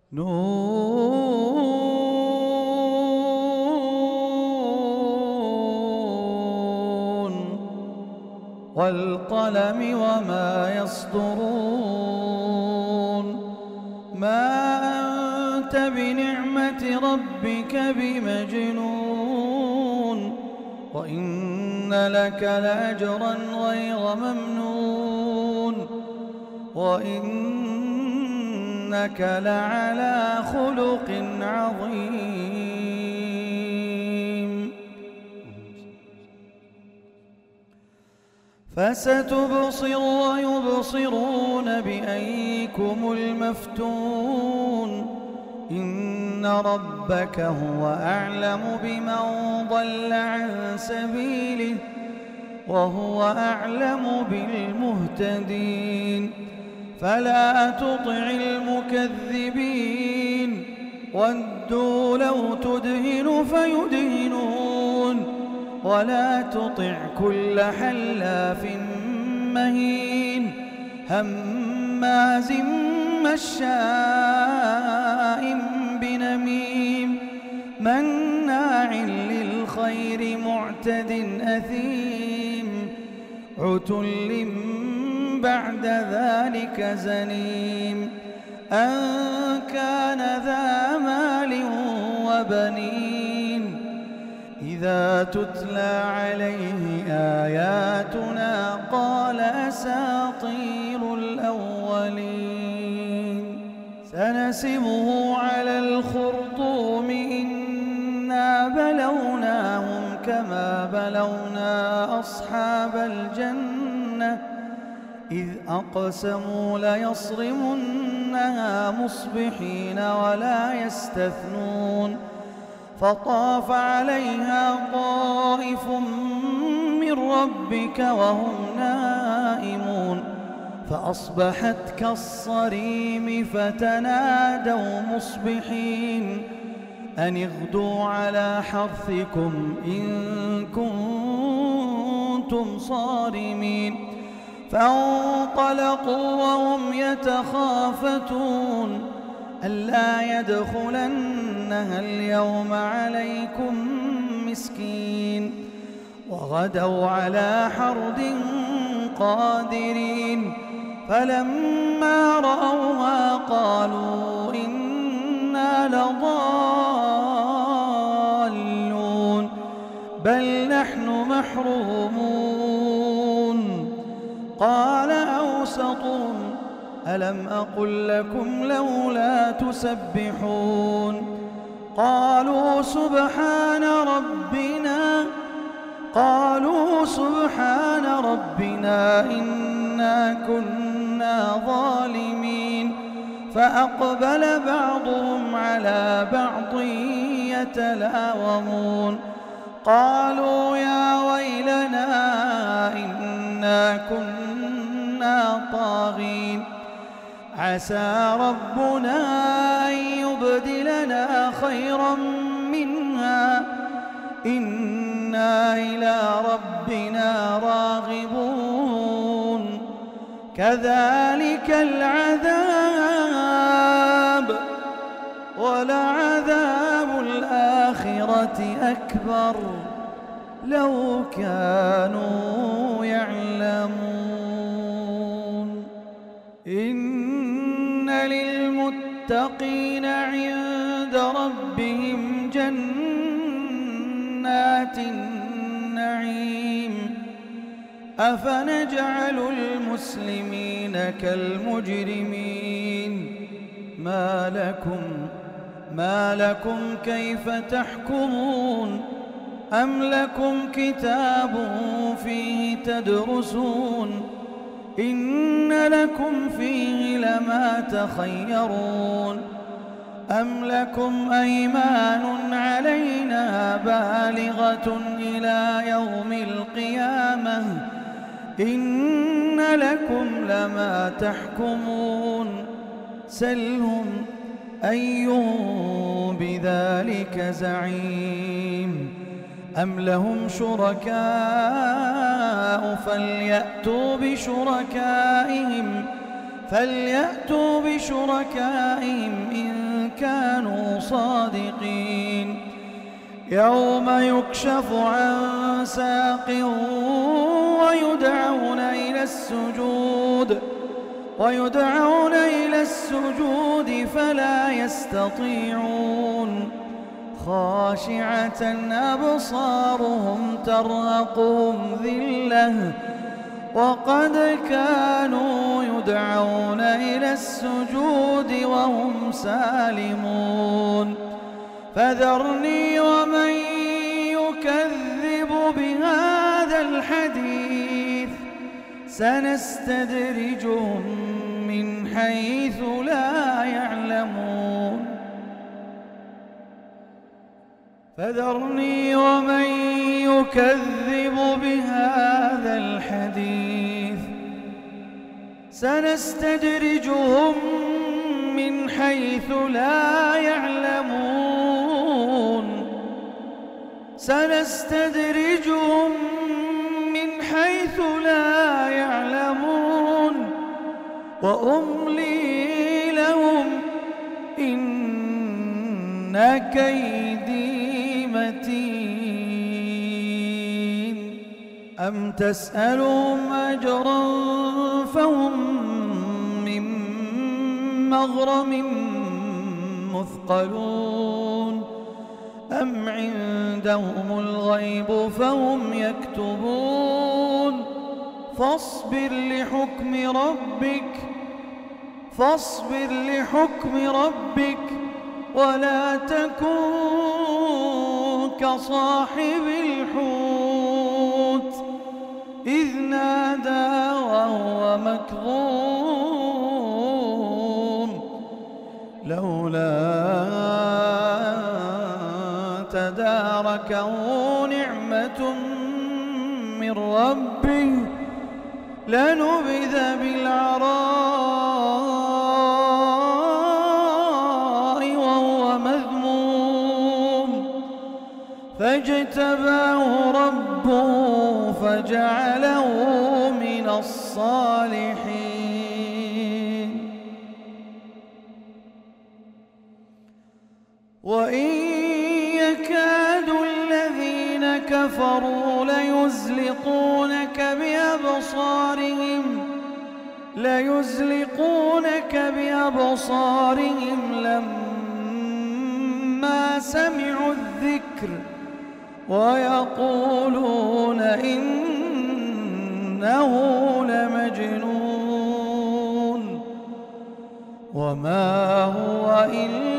نون والقلم وما يسطرون ما أنت بنعمة ربك بمجنون وإن لك لأجرا غير ممنون وإنك لعلى خلق عظيم فستبصر ويبصرون بأيكم المفتون إن ربك هو أعلم بمن ضل عن سبيله وهو أعلم بالمهتدين فلا تطع المكذبين ودوا لو تدهن فيدهنون ولا تطع كل حلاف مهين هماز مشاء بنميم مناع للخير معتد أثيم عتل بعد ذلك زنيم أن كان ذا مال وبنين إذا تتلى عليه آياتنا قال أساطير الأولين سنسمه على الخرطوم إنا بلوناهم كما بلونا أصحاب الجنة إذ أقسموا ليصرمنها مصبحين ولا يستثنون فطاف عليها طائف من ربك وهم نائمون فأصبحت كالصريم فتنادوا مصبحين أن اغدوا على حرثكم إن كنتم صارمين فانطلقوا وهم يتخافتون ألا يدخلنها اليوم عليكم مسكين وغدوا على حرد قادرين فلما رأوها قالوا إنا لضالون بل نحن محرومون قال أوسطهم ألم أقل لكم لولا تسبحون قالوا سبحان ربنا إنا كنا ظالمين فأقبل بعضهم على بعض يتلاومون قالوا يا ويلنا إنا كنا طاغين عسى ربنا أن يبدلنا خيرا منها إنا إلى ربنا راغبون كذلك العذاب ولعذاب الآخرة أكبر لو كانوا يعلمون إن للمتقين عند ربهم جنات النعيم أفنجعل المسلمين كالمجرمين ما لكم كيف تحكمون أم لكم كتاب فيه تدرسون إن لكم فيه لما تخيرون أم لكم أيمان علينا بالغة إلى يوم القيامة إن لكم لما تحكمون سلهم أيهم بذلك زعيم أم لهم شركاء فليأتوا بشركائهم إن كانوا صادقين. يوم يكشف عن ساق ويدعون إلى السجود فلا يستطيعون. خاشعة أبصارهم ترهقهم ذلة وقد كانوا يدعون إلى السجود وهم سالمون. فذرني ومن يكذب بهذا الحديث سنستدرجهم من حيث لا يعلمون. فذرني ومن يكذب بهذا الحديث سنستدرجهم من حيث لا يعلمون. سنستدرجهم من حيث لا يعلمون وأملي لهم إن كيدي متين. أم تسألهم أجرا فهم من مغرم مثقلون أم عندهم الغيب فهم يكتبون. فاصبر لحكم ربك ولا تكن كصاحب الحوت إذ نادى وهو مكظوم لولا تداركه نعمة من ربه لنبذ بالعراء وهو مذموم فاجتباه ربه فجعله من الصالحين. وإن يكاد الذين كفروا ليزلقونك بأبصارهم لما سمعوا الذكر ويقولون إنه لمجنون وما هو إلا